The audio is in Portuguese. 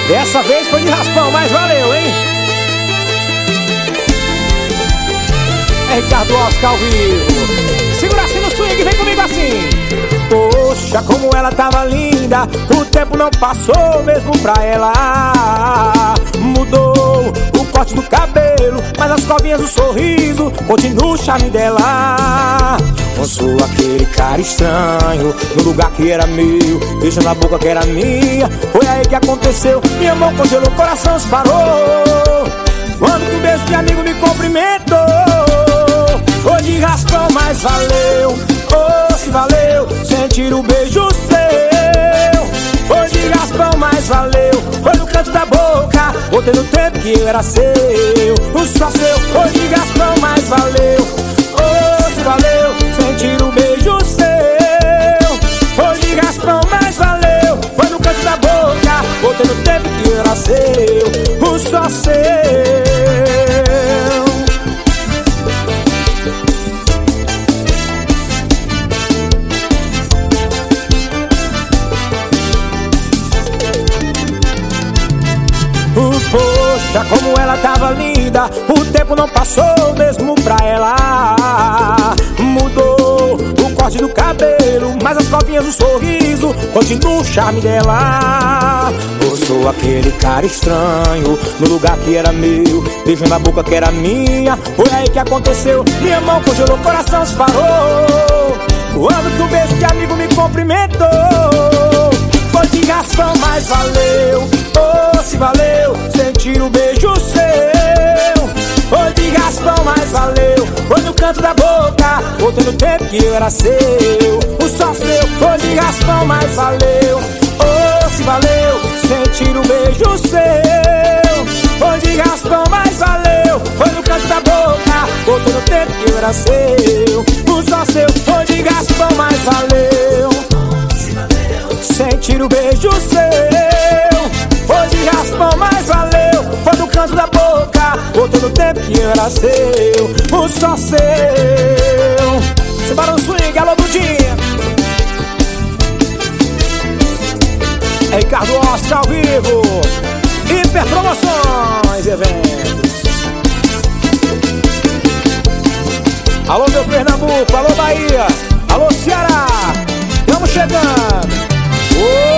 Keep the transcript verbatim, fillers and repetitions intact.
Dessa vez foi de raspão, mas valeu, hein? É Ricardo Oscar ao vivo. Segura assim no swing, vem comigo assim. Poxa, como ela tava linda, o tempo não passou mesmo pra ela. Mudou o corte do cabelo, mas as covinhas do sorriso continua o charme dela. Não sou aquele cara estranho no lugar que era meu, beijo na boca que era minha. Foi aí que aconteceu, minha mão congelou, o coração se parou. Quando que um beijo de amigo me cumprimentou. Foi de raspão, mas valeu. Oh, se valeu, sentir o beijo seu. Foi de raspão, mas valeu. Foi no canto da boca, botei no tempo que eu era seu. O só seu, foi de raspão, mas valeu. Oh, se valeu, sentir o beijo seu. Foi de raspão, mas valeu. Foi no canto da boca, botei no tempo que eu era seu. O só seu. Poxa, como ela tava linda, o tempo não passou mesmo pra ela. Mudou o corte do cabelo, mas as covinhas do sorriso continua o charme dela. Eu sou aquele cara estranho no lugar que era meu, beijo na boca que era minha. Foi aí que aconteceu, minha mão congelou, o coração se parou. Quando que um beijo de amigo me cumprimentou. Foi de raspão, mas valeu. Oh, se valeu, sentir o beijo seu. Foi de raspão, mas valeu. Foi no canto da boca, botei no tempo que eu era seu. O só seu, foi de raspão, mas valeu. Oh, se valeu, sentir o beijo seu. Foi de raspão, mas valeu. Foi no canto da boca, botei no tempo que eu era seu. O só seu, foi de raspão, mas valeu. Sentir o beijo seu. Foi de raspão, mas valeu. Foi no canto da boca, botei no tempo que eu era seu. O só seu. Separa o swing, alô Dudinha. É Ricardo Oscar ao vivo. Hiper Promoções, eventos. Alô meu Pernambuco, alô Bahia, alô Ceará. Estamos chegando. Oh!